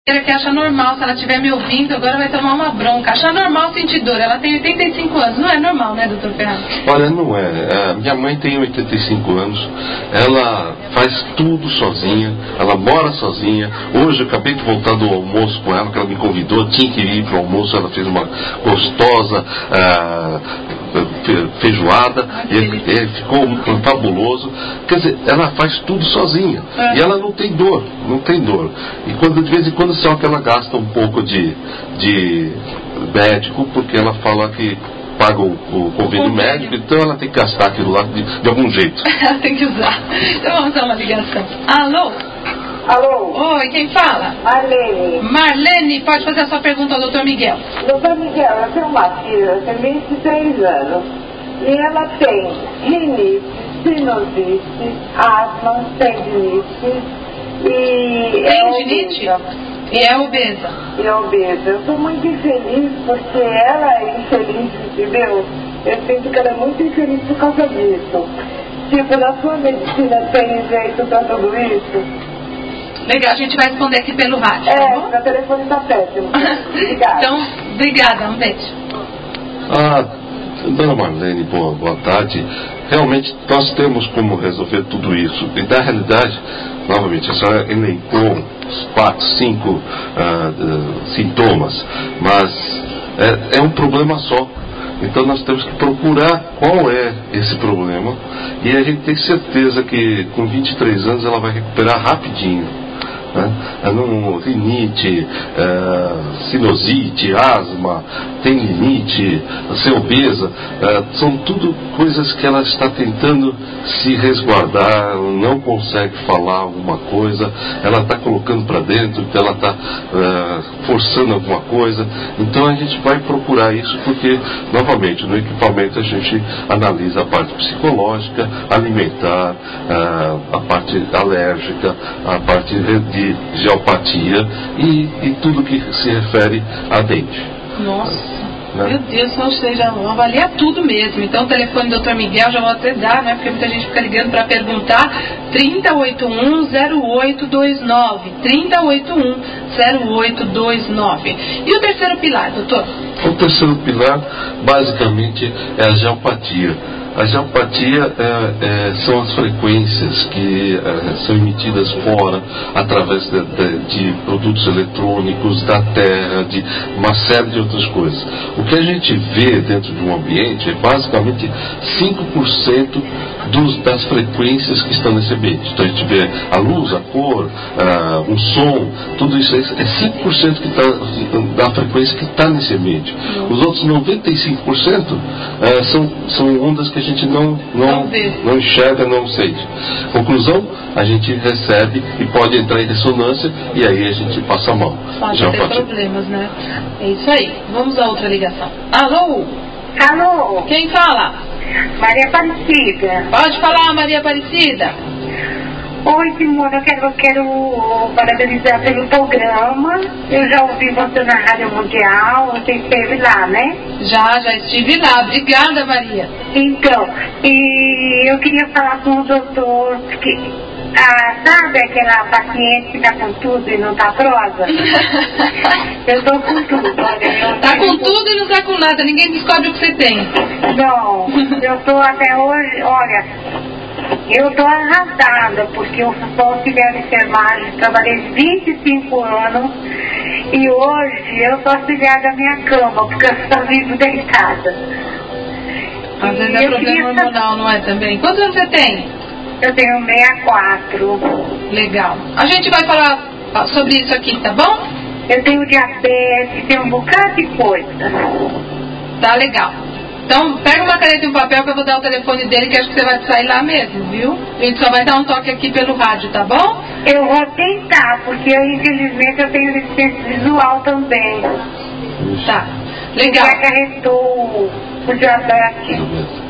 que acha normal, se ela estiver me ouvindo, agora vai tomar uma bronca. Acha normal sentir dor. Ela tem 85 anos. Não é normal, né, doutor Ferraz? Olha, não é. Minha mãe tem 85 anos. Ela faz tudo sozinha. Ela mora sozinha. Hoje eu acabei de voltar do almoço com ela, que ela me convidou. Tinha que ir para o almoço. Ela fez uma gostosa feijoada. E ficou fabuloso. Quer dizer, ela faz tudo sozinha. E ela não tem dor. Não tem dor. E de vez em quando só que ela gasta um pouco de médico, porque ela fala que paga o convênio médico, então ela tem que gastar aquilo lá de algum jeito. Ela tem que usar. Então vamos dar uma ligação. Alô? Alô? Oi, quem fala? Marlene. Marlene, pode fazer a sua pergunta ao doutor Miguel. Doutor Miguel, eu tenho uma filha, tem 23 anos, e ela tem rinite, sinusite, asma, tendinite e tendinite? E é obesa. E é obesa. Eu estou muito infeliz porque ela é infeliz, entendeu? Eu sinto que ela é muito infeliz por causa disso. Tipo, na sua medicina tem jeito para tudo isso? Legal, a gente vai responder aqui pelo rádio, tá bom? Meu telefone está péssimo. Obrigada. Então, obrigada, um beijo. Dona Marlene, boa tarde. Realmente nós temos como resolver tudo isso. E na realidade, novamente, a senhora elencou 4, 5 sintomas, mas é um problema só. Então nós temos que procurar qual é esse problema, e a gente tem certeza que com 23 anos ela vai recuperar rapidinho. Rinite, sinusite, asma, tendinite, ser obesa, são tudo coisas que ela está tentando se resguardar, não consegue falar alguma coisa, ela está colocando para dentro, então ela está forçando alguma coisa. Então a gente vai procurar isso porque, novamente, no equipamento a gente analisa a parte psicológica, alimentar, a parte alérgica, a parte de geopatia e tudo que se refere a dente. Nossa, né? Meu Deus, ou seja, avalia tudo mesmo. Então o telefone do Dr. Miguel já vou até dar, né? Porque muita gente fica ligando para perguntar. 3081-0829. 3081-0829. E o terceiro pilar, doutor? O terceiro pilar, basicamente, é a geopatia. A geopatia são as frequências que são emitidas fora através de produtos eletrônicos, da terra, de uma série de outras coisas. O que a gente vê dentro de um ambiente é basicamente 5% das frequências que estão nesse ambiente. Então a gente vê a luz, a cor, o som, tudo isso é 5% da frequência que está nesse ambiente. Os outros 95% são ondas que a gente não enxerga, não sente. Conclusão, a gente recebe e pode entrar em ressonância e aí a gente passa mal. Pode ter problemas, né? É isso aí. Vamos a outra ligação. Alô? Alô? Quem fala? Maria Aparecida. Pode falar, Maria Aparecida. Oi, Simone, eu quero parabenizar pelo programa. Eu já ouvi você na Rádio Mundial, você esteve lá, né? Já estive lá. Obrigada, Maria. Então, e eu queria falar com o doutor, que, sabe aquela paciente que está com tudo e não está prosa? Eu estou com tudo. Está com tudo e não está com nada, ninguém descobre o que você tem. Não, eu estou até hoje, olha... Eu estou arrasada, porque eu sou auxiliar de enfermagem, trabalhei 25 anos e hoje eu sou auxiliar da minha cama, porque eu só vivo deitada. Às vezes é problema hormonal, não é também? Quantos anos você tem? Eu tenho 64. Legal. A gente vai falar sobre isso aqui, tá bom? Eu tenho diabetes, tenho um bocado de coisa. Tá legal. Então, pega uma caneta e um papel que eu vou dar o telefone dele, que acho que você vai sair lá mesmo, viu? A gente só vai dar um toque aqui pelo rádio, tá bom? Eu vou tentar, porque eu, infelizmente, eu tenho deficiência visual também. Tá, legal. Já acarretou o diabetes.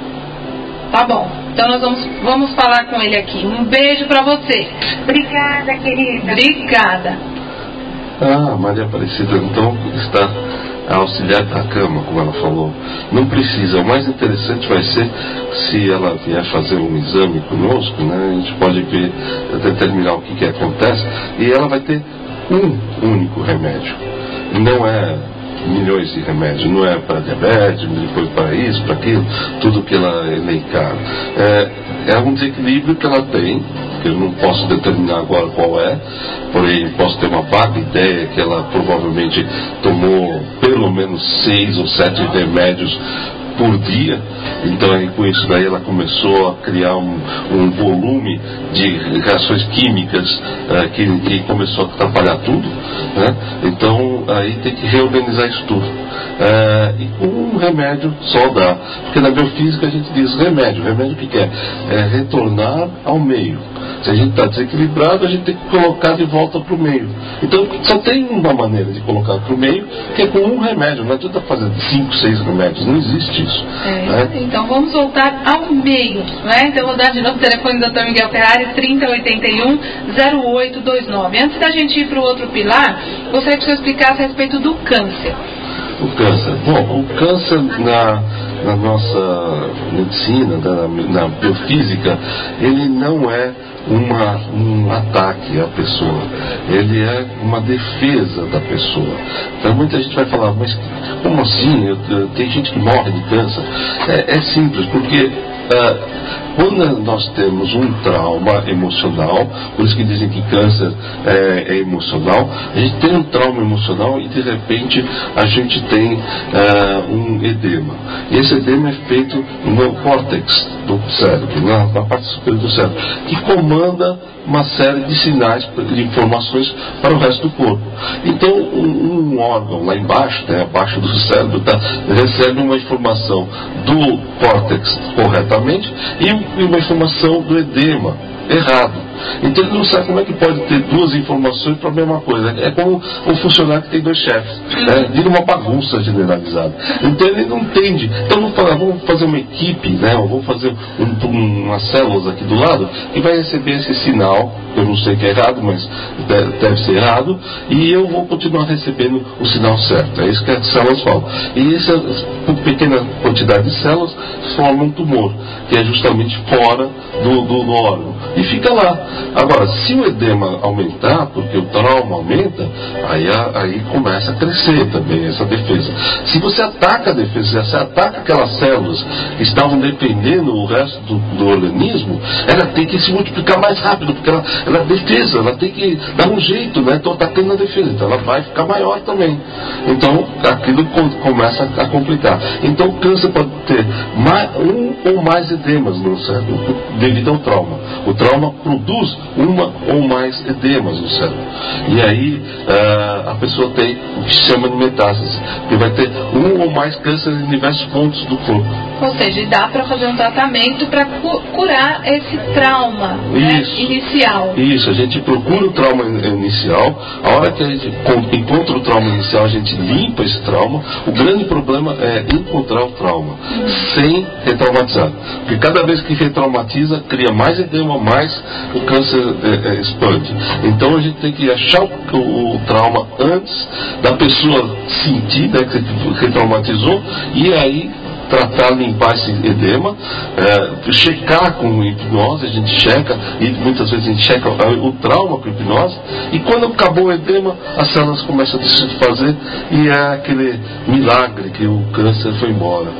Tá bom. Então nós vamos falar com ele aqui. Um beijo pra você. Obrigada, querida. Obrigada. Maria Aparecida, então, está auxiliar da cama, como ela falou. Não precisa. O mais interessante vai ser se ela vier fazer um exame conosco, né? A gente pode ver, determinar o que acontece, e ela vai ter um único remédio. Não é milhões de remédios, não é para diabetes, depois para isso, para aquilo, tudo que ela elencar. É um desequilíbrio que ela tem, que eu não posso determinar agora qual é, porém posso ter uma vaga ideia que ela provavelmente tomou pelo menos 6 ou 7 remédios por dia. Então aí, com isso daí ela começou a criar um volume de reações químicas que começou a atrapalhar tudo, né? Então aí tem que reorganizar isso tudo, e com um remédio só dá, porque na biofísica a gente diz remédio o que quer? É retornar ao meio. Se a gente está desequilibrado, a gente tem que colocar de volta para o meio. Então só tem uma maneira de colocar para o meio, que é com um remédio. Não adianta fazer 5, 6 remédios, não existe isso. Né? Então vamos voltar ao meio, né? Então eu vou dar de novo o telefone do Dr. Miguel Ferrari, 3081-0829. Antes da gente ir para o outro pilar, gostaria que você explicasse a respeito do câncer. O câncer. Bom, o câncer na nossa medicina, na biofísica, ele não é um ataque à pessoa, ele é uma defesa da pessoa. Então muita gente vai falar, mas como assim? Tem gente que morre de câncer. É simples, porque quando nós temos um trauma emocional, por isso que dizem que câncer é emocional, a gente tem um trauma emocional e de repente a gente tem um edema. E esse edema é feito no córtex do cérebro, na parte superior do cérebro, que comanda uma série de sinais, de informações para o resto do corpo. Então um órgão lá embaixo, abaixo do cérebro, recebe uma informação do córtex corretamente e uma informação do edema errado. Então ele não sabe como é que pode ter duas informações para a mesma coisa. É como um funcionário que tem 2 chefes. Vira uma bagunça generalizada. Então ele não entende. Então vamos fazer uma equipe, ou vamos fazer umas células aqui do lado que vai receber esse sinal. Eu não sei que é errado, mas deve ser errado. E eu vou continuar recebendo o sinal certo. É isso que as células falam. E essa pequena quantidade de células forma um tumor, que é justamente fora do órgão. E fica lá. Agora, se o edema aumentar, porque o trauma aumenta, aí começa a crescer também essa defesa. Se você ataca a defesa, se você ataca aquelas células que estavam defendendo o resto do organismo, ela tem que se multiplicar mais rápido, porque ela é defesa, ela tem que dar um jeito, estou atacando a defesa, então ela vai ficar maior também. Então, aquilo começa a complicar. Então, o câncer pode ter um ou mais edemas no cérebro, devido ao trauma. O trauma produz uma ou mais edemas no cérebro. E aí a pessoa tem o que se chama de metástase, que vai ter um ou mais câncer em diversos pontos do corpo. Ou seja, dá para fazer um tratamento para curar esse trauma inicial. Isso, a gente procura o trauma inicial. A hora que a gente encontra o trauma inicial, a gente limpa esse trauma. O grande problema é encontrar o trauma sem retraumatizar. Porque cada vez que retraumatiza, cria mais edema, mais o câncer expande. Então a gente tem que achar o trauma antes da pessoa sentir, que retraumatizou, e aí tratar, limpar esse edema, checar com hipnose, a gente checa, e muitas vezes a gente checa o trauma com hipnose, e quando acabou o edema, as células começam a se desfazer, e é aquele milagre que o câncer foi embora.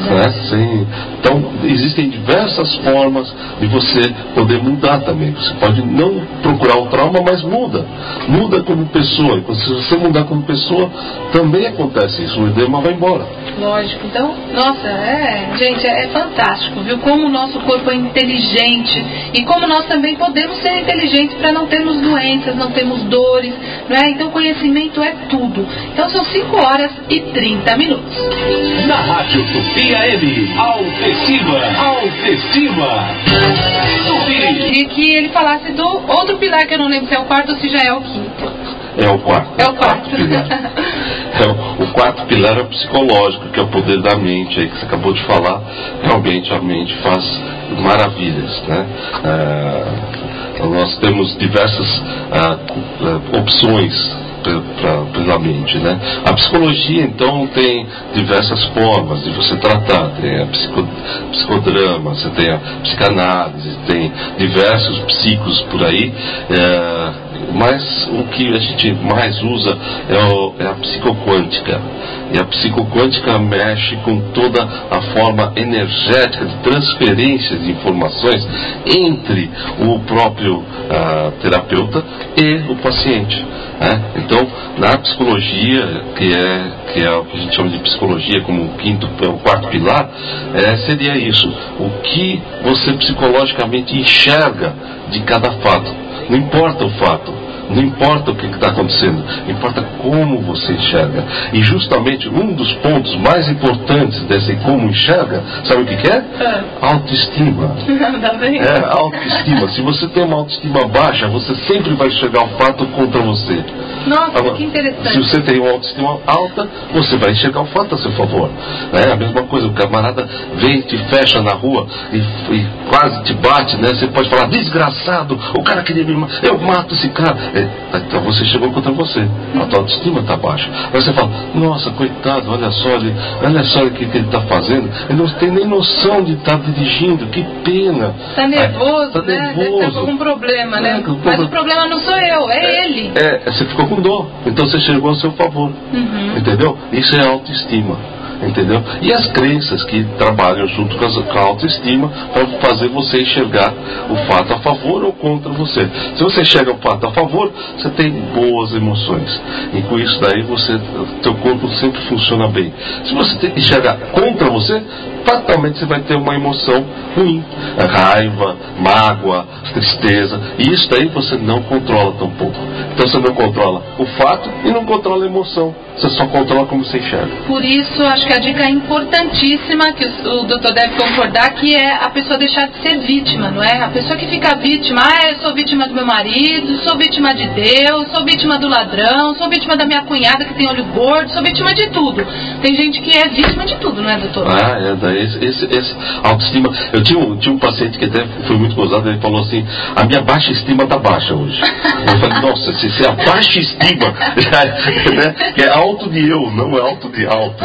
Então, existem diversas formas de você poder mudar também. Você pode não procurar o trauma, mas muda como pessoa. E se você mudar como pessoa, também acontece isso, o edema vai embora. Lógico. Então, nossa, gente, é fantástico, viu? Como o nosso corpo é inteligente e como nós também podemos ser inteligentes para não termos doenças, não termos dores, Então, conhecimento é tudo. Então, são 5h30. Na Rádio Tupi AM, Autoestima. E que ele falasse do outro pilar, que eu não lembro se é o quarto ou se já é o quinto. É o quarto. É o quarto. Então, o quarto pilar é o psicológico, que é o poder da mente, aí que você acabou de falar. Realmente a mente faz maravilhas, nós temos diversas opções pela mente, A psicologia, então, tem diversas formas de você tratar. Tem a psicodrama, você tem a psicanálise, tem diversos psicos por aí. mas o que a gente mais usa é a psicoquântica. E a psicoquântica mexe com toda a forma energética de transferência de informações entre o próprio terapeuta e o paciente. Então, na psicologia, que é o que a gente chama de psicologia como o quarto pilar, seria isso: o que você psicologicamente enxerga de cada fato. Não importa o fato, não importa o que está acontecendo, importa como você enxerga. E justamente um dos pontos mais importantes desse como enxerga, sabe o que é? Autoestima. Autoestima. Se você tem uma autoestima baixa, você sempre vai enxergar o fato contra você. Nossa, que interessante. Se você tem uma autoestima alta, você vai enxergar o fato a seu favor. É a mesma coisa, o camarada vem, te fecha na rua e quase te bate, né? Você pode falar: desgraçado, o cara queria me matar, eu mato esse cara. Então você chegou contra você, a tua autoestima está baixa. Aí você fala: nossa, coitado, olha só o que ele está fazendo, ele não tem nem noção de estar dirigindo, que pena. Está nervoso, né? Deve estar com algum problema, né? Mas o problema não sou eu, é ele. Você ficou com dor, então você chegou ao seu favor. Entendeu? Isso é autoestima. Entendeu? E as crenças que trabalham junto com a autoestima para fazer você enxergar o fato a favor ou contra você. Se você enxerga o fato a favor, você tem boas emoções, e com isso daí teu corpo sempre funciona bem. Se você enxergar contra você, fatalmente você vai ter uma emoção ruim, raiva, mágoa, tristeza, e isso daí você não controla tampouco. Então você não controla o fato e não controla a emoção, você só controla como você enxerga. Por isso, acho que a dica é importantíssima, que o doutor deve concordar, que é a pessoa deixar de ser vítima, não é? A pessoa que fica vítima: eu sou vítima do meu marido, sou vítima de Deus, sou vítima do ladrão, sou vítima da minha cunhada que tem olho gordo, sou vítima de tudo. Tem gente que é vítima de tudo, não é, doutor? Esse autoestima. Eu tinha um paciente que até foi muito gozado, ele falou assim: a minha baixa estima está baixa hoje. Eu falei: nossa, se a baixa estima né, que é alto de eu, não é alto de alto.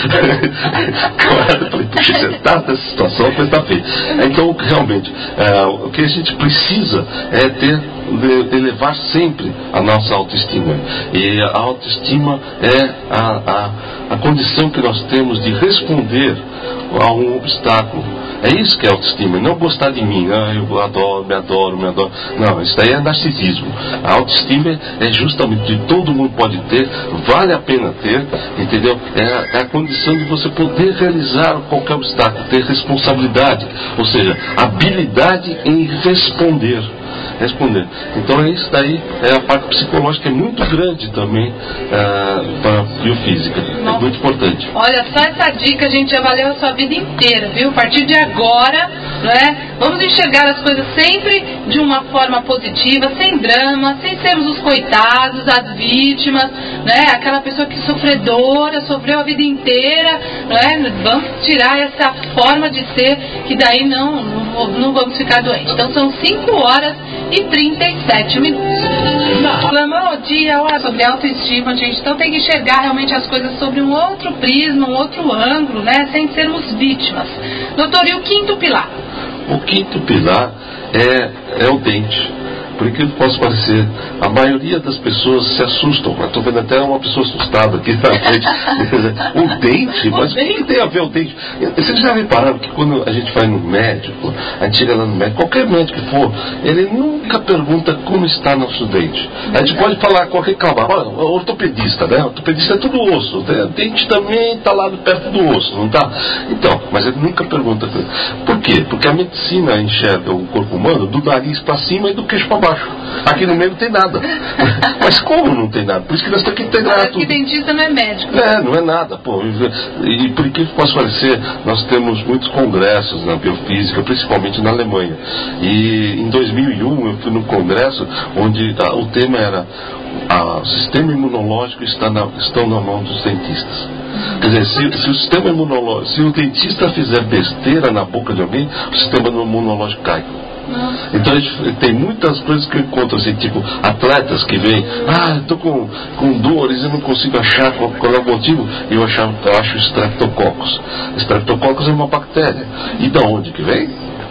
Eu falei: puxa, você está nessa situação, você está feio. Então, realmente, o que a gente precisa é elevar sempre a nossa autoestima. E a autoestima é a condição que nós temos de responder a um obstáculo. É isso que é autoestima, não gostar de mim. Eu adoro, me adoro. Não, isso daí é narcisismo. A autoestima é justamente de todo mundo pode ter, vale a pena ter, entendeu? É a condição de você poder realizar qualquer obstáculo, ter responsabilidade, ou seja, habilidade em responder. Então isso daí é a parte psicológica, é muito grande também para a biofísica. É muito importante. Olha, só essa dica, gente, já valeu a sua vida inteira, viu? A partir de agora, né, vamos enxergar as coisas sempre de uma forma positiva, sem drama, sem sermos os coitados, as vítimas, né? Aquela pessoa que sofredora, sofreu a vida inteira, né? Vamos tirar essa forma de ser, que daí não vamos ficar doentes. Então são 5h37. Falamos sobre autoestima, gente. Então tem que enxergar realmente as coisas sobre um outro prisma, um outro ângulo, né? Sem sermos vítimas. Doutor, e o quinto pilar? O quinto pilar é o dente. Por incrível que possa parecer, a maioria das pessoas se assustam. Estou vendo até uma pessoa assustada aqui na frente. O dente? Mas o que tem a ver o dente? Vocês já repararam que quando a gente vai no médico, a gente chega lá no médico, qualquer médico que for, ele nunca pergunta como está nosso dente. A gente pode falar qualquer cavalo. Olha, ortopedista, né? Ortopedista é tudo osso. O dente também está lá perto do osso, não está? Então, mas ele nunca pergunta. Por quê? Porque a medicina enxerga o corpo humano do nariz para cima e do queixo para baixo. Aqui no meio não tem nada. Mas como não tem nada? Por isso que nós temos que integrar tudo. Porque dentista não é médico. Não é nada. Pô. E por que possa parecer, nós temos muitos congressos na biofísica, principalmente na Alemanha. E em 2001 eu fui num congresso onde o tema era: o sistema imunológico estão na mão dos dentistas. Quer dizer, se o sistema imunológico, se o dentista fizer besteira na boca de alguém, o sistema imunológico cai. Então tem muitas coisas que eu encontro assim, tipo atletas que vêm: eu estou com dores, eu não consigo achar qual é o motivo, e eu acho Streptococcus. Streptococcus é uma bactéria. E da onde que vem?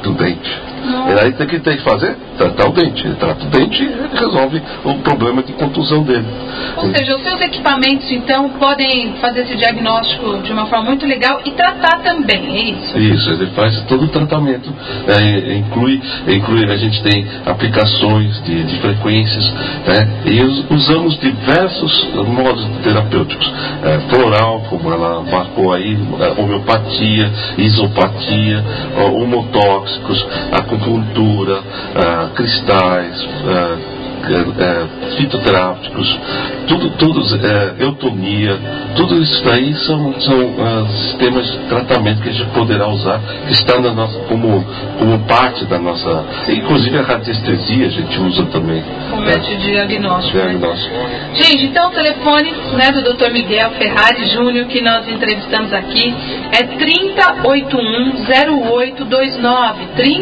do dente. E aí o que tem que fazer? Tratar o dente. Ele trata o dente e resolve o problema de contusão dele. Ou seja, os seus equipamentos, então, podem fazer esse diagnóstico de uma forma muito legal e tratar também, é isso? Isso, ele faz todo o tratamento. Inclui, a gente tem aplicações de frequências, né? E usamos diversos modos terapêuticos. Floral, como ela marcou aí, homeopatia, isopatia, homotóxicos, acupuntura, cristais, fitoterápicos, eutonia, tudo isso daí são sistemas de tratamento que a gente poderá usar, que está na nossa, como parte da nossa, inclusive a radiestesia a gente usa também. Como método de diagnóstico. Né? Gente, então o telefone, né, do Dr. Miguel Ferrari Júnior, que nós entrevistamos aqui, é 3081-0829.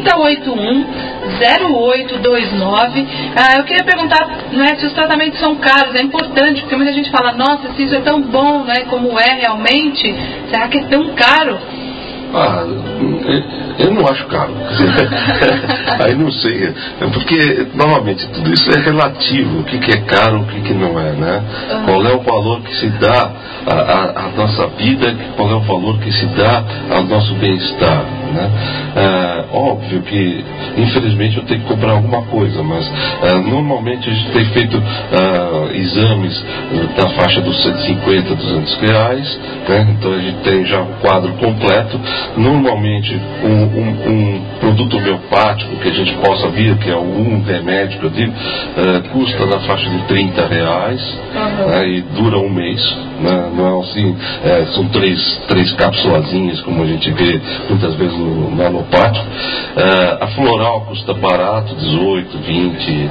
3081-0829. Eu queria perguntar, né, se os tratamentos são caros. É importante, porque muita gente fala, nossa, se isso é tão bom, né, como é realmente, será que é tão caro? Eu não acho caro. Aí não sei. Porque, novamente, tudo isso é relativo. O que é caro, o que não é, né? Qual é o valor que se dá à nossa vida, qual é o valor que se dá ao nosso bem-estar, né? Óbvio que, infelizmente, eu tenho que comprar alguma coisa, mas normalmente a gente tem feito exames da faixa dos 150, 200 reais, né? Então a gente tem já um quadro completo. Normalmente um produto homeopático que a gente possa vir, que é um remédio que eu digo, custa na faixa de 30 reais, né, e dura um mês, né, não é assim, são três cápsulazinhas como a gente vê muitas vezes no alopático. A floral custa barato, 18, 20.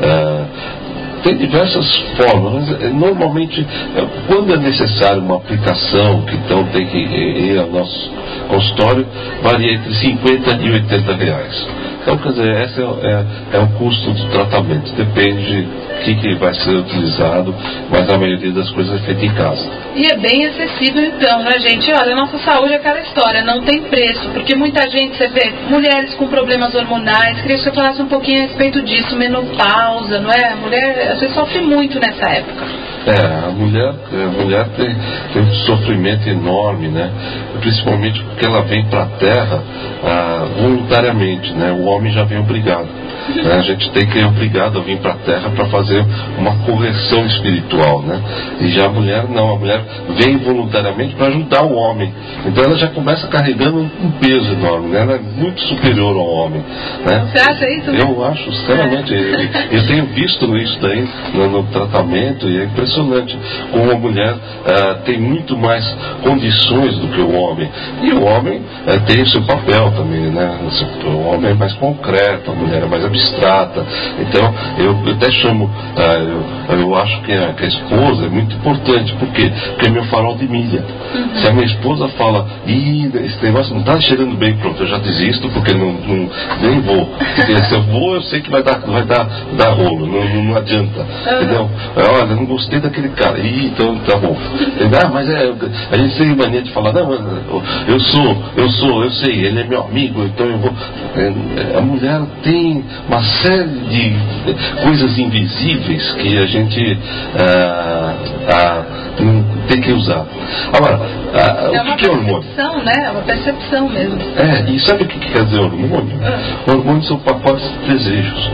Tem diversas formas, mas normalmente quando é necessário uma aplicação que então tem que ir ao nosso consultório, varia entre 50 e 80 reais. Então, quer dizer, esse é o custo do tratamento. Depende do que vai ser utilizado, mas a maioria das coisas é feita em casa. E é bem acessível então, né, gente? Olha, a nossa saúde é aquela história, não tem preço, porque muita gente, você vê, mulheres com problemas hormonais, queria que você falasse um pouquinho a respeito disso, menopausa, não é? A mulher, às vezes, sofre muito nessa época. A mulher tem um sofrimento enorme, né? Principalmente porque ela vem para a Terra voluntariamente, né? O homem já vem obrigado. A gente tem que ir obrigado a vir para a Terra para fazer uma correção espiritual, né? E já a mulher não, a mulher vem voluntariamente para ajudar o homem. Então ela já começa carregando um peso enorme, né? Ela é muito superior ao homem, né? Você acha isso? Eu acho, sinceramente. Eu tenho visto isso daí no tratamento e é impressionante como a mulher tem muito mais condições do que o homem. E o homem tem o seu papel também, né? O homem é mais concreto, a mulher é mais abstrata. Então eu até chamo, eu acho que a esposa é muito importante. Por quê? Porque é meu farol de milha. Se a minha esposa fala, esse negócio não está cheirando bem, pronto, eu já desisto porque nem vou. Porque se eu vou, eu sei que vai dar rolo, não adianta. Entendeu? Olha, eu não gostei daquele cara. Então tá bom. Mas a gente tem mania de falar, não, eu sei, ele é meu amigo, então eu vou. A mulher tem uma série de coisas invisíveis que a gente tem que usar. Agora, o que é hormônio? Percepção, né? É uma percepção mesmo. E sabe o que quer dizer hormônio? Hormônios são pacotes de desejos.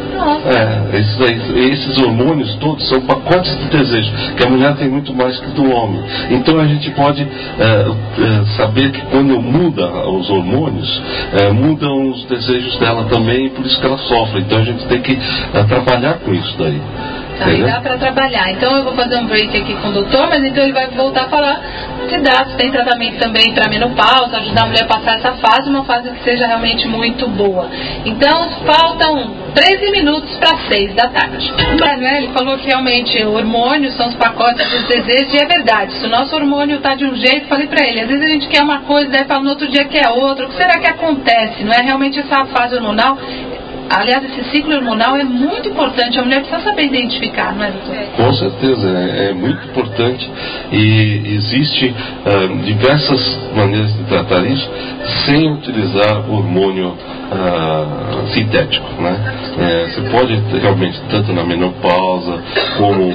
Esses hormônios todos são pacotes de desejos, que a mulher tem muito mais que do homem. Então a gente pode saber que quando muda os hormônios, mudam os desejos dela também, e por isso que ela sofre. Então a gente tem que trabalhar com isso daí. Aí dá para trabalhar. Então eu vou fazer um break aqui com o doutor, mas então ele vai voltar a falar de dados. Tem tratamento também para menopausa, ajudar a mulher a passar essa fase, uma fase que seja realmente muito boa. Então faltam 13 minutos para 6 da tarde. Ele falou que realmente hormônios são os pacotes dos desejos, e é verdade. Se o nosso hormônio está de um jeito, falei para ele, às vezes a gente quer uma coisa, daí fala no outro dia que é outra. O que será que acontece? Não é realmente essa fase hormonal? aliás, esse ciclo hormonal é muito importante, a mulher precisa saber identificar, não é, doutor? Com certeza, é muito importante, e existe diversas maneiras de tratar isso sem utilizar hormônio sintético, né? Você pode realmente, tanto na menopausa como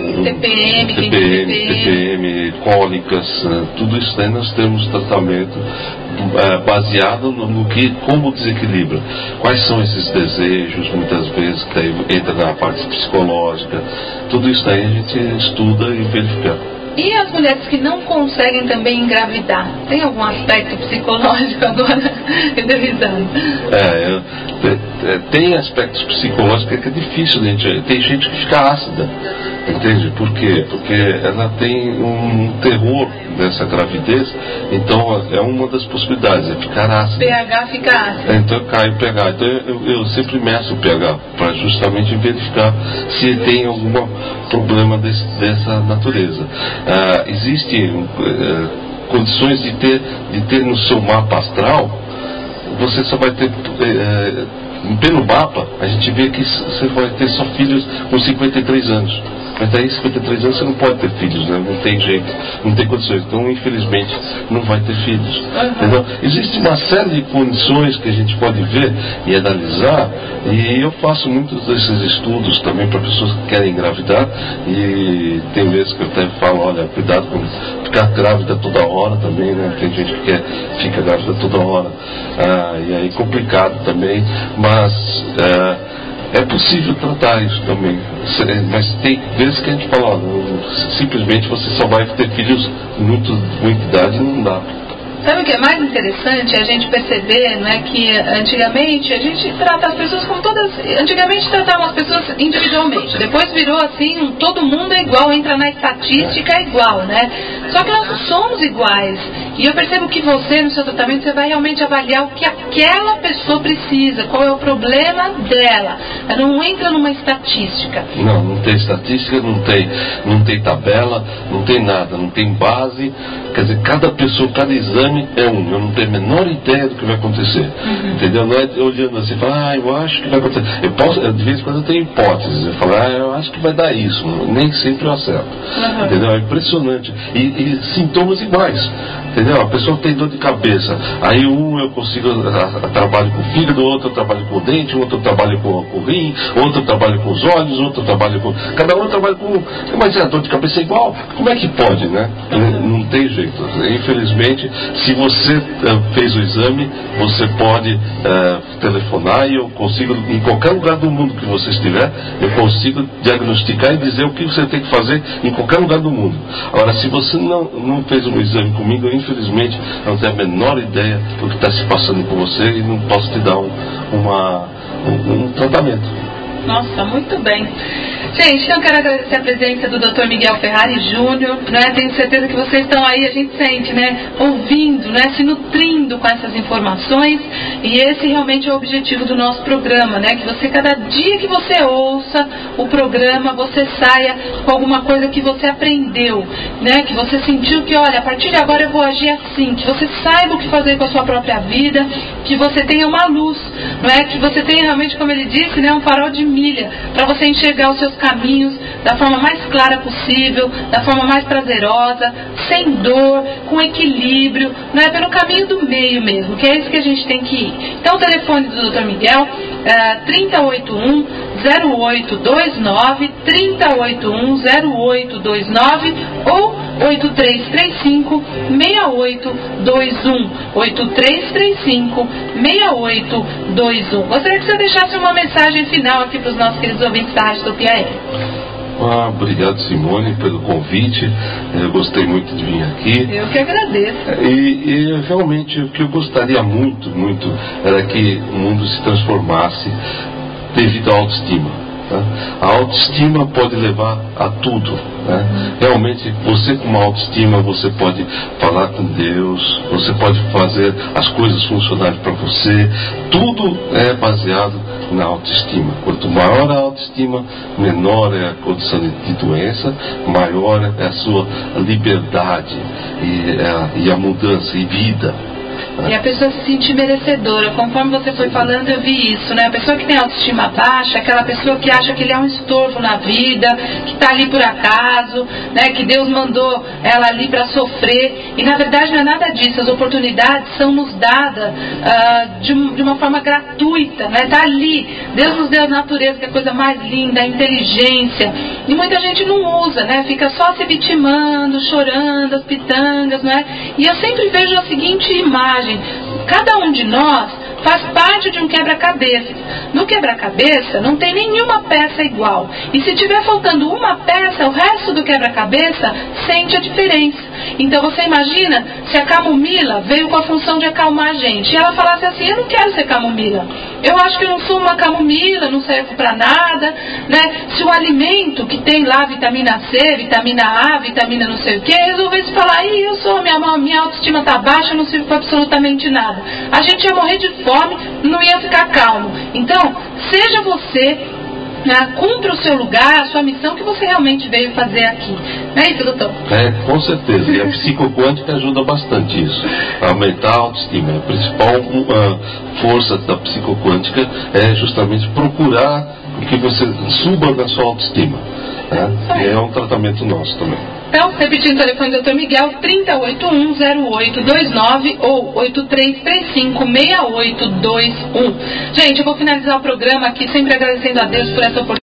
TPM, cólicas, tudo isso daí nós temos tratamento baseado no que, como desequilibra, quais são esses desejos, muitas vezes que daí entra na parte psicológica, tudo isso daí a gente estuda e verifica. E as mulheres que não conseguem também engravidar, tem algum aspecto psicológico agora? Tem aspectos psicológicos que é difícil, gente. Tem gente que fica ácida, entende? Por quê? Porque ela tem um terror dessa gravidez, então é uma das possibilidades, é ficar ácida. pH fica ácido. Então cai o pH. Então eu sempre meço o pH para justamente verificar se tem algum problema dessa natureza. Existem condições de ter no seu mapa astral, você só vai ter pelo mapa, a gente vê que você vai ter só filhos com 53 anos. Mas daí 53 anos você não pode ter filhos, né? Não tem jeito, não tem condições. Então, infelizmente, não vai ter filhos. Entendeu? Existe uma série de condições que a gente pode ver e analisar, e eu faço muitos desses estudos também para pessoas que querem engravidar, e tem vezes que eu até falo, olha, cuidado com ficar grávida toda hora também, né? Tem gente que fica grávida toda hora, e aí é complicado também, mas é possível tratar isso também, mas tem vezes que a gente fala, simplesmente você só vai ter filhos muito idade e não dá. Sabe o que é mais interessante? A gente perceber, não é, que antigamente a gente trata as pessoas como todas. Antigamente tratavam as pessoas individualmente. Depois virou assim, todo mundo é igual, entra na estatística igual, né? Só que nós não somos iguais. E eu percebo que você, no seu tratamento, você vai realmente avaliar o que aquela pessoa precisa, qual é o problema dela. Não entra numa estatística. Não tem estatística, não tem tabela, não tem nada, não tem base. Quer dizer, cada pessoa, cada exame é um. Eu não tenho a menor ideia do que vai acontecer. Entendeu? Não é olhando assim, falar, eu acho que vai acontecer. De vez em quando eu tenho hipóteses. Eu falo, eu acho que vai dar isso. Nem sempre eu acerto. Entendeu? É impressionante. E sintomas iguais. Entendeu? A pessoa tem dor de cabeça. Aí eu consigo, trabalho com o fígado, outro eu trabalho com o dente, outro eu trabalho com o rim, outro eu trabalho com os olhos, outro eu trabalho com... Cada um trabalha com... Mas a dor de cabeça é igual. Como é que pode, né? Não tem jeito. Infelizmente, se você fez o exame, você pode telefonar e eu consigo, em qualquer lugar do mundo que você estiver, eu consigo diagnosticar e dizer o que você tem que fazer em qualquer lugar do mundo. Agora, se você não fez um exame comigo, infelizmente, eu não tenho a menor ideia do que está se passando com você e não posso te dar um tratamento. Nossa, muito bem. Gente, eu quero agradecer a presença do Dr. Miguel Ferrari Júnior, né? Tenho certeza que vocês estão aí, a gente sente, né? Ouvindo, né? Se nutrindo com essas informações, e esse realmente é o objetivo do nosso programa, né? Que você, cada dia que você ouça o programa, você saia com alguma coisa que você aprendeu, né? Que você sentiu que, olha, a partir de agora eu vou agir assim, que você saiba o que fazer com a sua própria vida, que você tenha uma luz, não é? Que você tenha realmente, como ele disse, né? Um farol de milha, para você enxergar os seus caminhos da forma mais clara possível, da forma mais prazerosa, sem dor, com equilíbrio, né? Pelo caminho do meio mesmo, que é isso que a gente tem que ir. Então o telefone do Dr. Miguel é 3081-0829, 3081-0829 ou 8335-6821, 8335-6821. Gostaria que você deixasse uma mensagem final aqui para os nossos queridos ouvintes da Rádio Tupi AM. Obrigado, Simone, pelo convite. Eu gostei muito de vir aqui. Eu que agradeço. E realmente o que eu gostaria muito era que o mundo se transformasse devido à autoestima. A autoestima pode levar a tudo, né? Realmente, você com uma autoestima, você pode falar com Deus, você pode fazer as coisas funcionarem para você. Tudo é baseado na autoestima. Quanto maior a autoestima, menor é a condição de doença, maior é a sua liberdade e a mudança e vida. E a pessoa se sentir merecedora. Conforme você foi falando, eu vi isso, né? A pessoa que tem autoestima baixa, aquela pessoa que acha que ele é um estorvo na vida, que está ali por acaso, né? Que Deus mandou ela ali para sofrer. E na verdade não é nada disso. As oportunidades são nos dadas de uma forma gratuita, né? Tá ali. Deus nos deu a natureza, que é a coisa mais linda, a inteligência. E muita gente não usa, né? Fica só se vitimando, chorando, as pitangas, né? E eu sempre vejo a seguinte imagem: cada um de nós faz parte de um quebra-cabeça. No quebra-cabeça não tem nenhuma peça igual. E se tiver faltando uma peça, o resto do quebra-cabeça sente a diferença. Então você imagina se a camomila veio com a função de acalmar a gente. E ela falasse assim: eu não quero ser camomila. Eu acho que eu não sou uma camomila, não servo para nada, né? Se o alimento que tem lá vitamina C, vitamina A, vitamina não sei o que, resolvesse falar: eu sou, minha autoestima está baixa, não sirvo para absolutamente nada. A gente ia morrer de fome, não ia ficar calmo. Então, seja você, cumpra o seu lugar, a sua missão que você realmente veio fazer aqui. Não é isso, doutor? Com certeza. E a psicoquântica ajuda bastante isso. A aumentar a autoestima. A principal força da psicoquântica é justamente procurar que você suba na sua autoestima. E é um tratamento nosso também. Então, repetindo o telefone do Dr. Miguel, 3081-0829 ou 8335-6821. Gente, eu vou finalizar o programa aqui sempre agradecendo a Deus por essa oportunidade.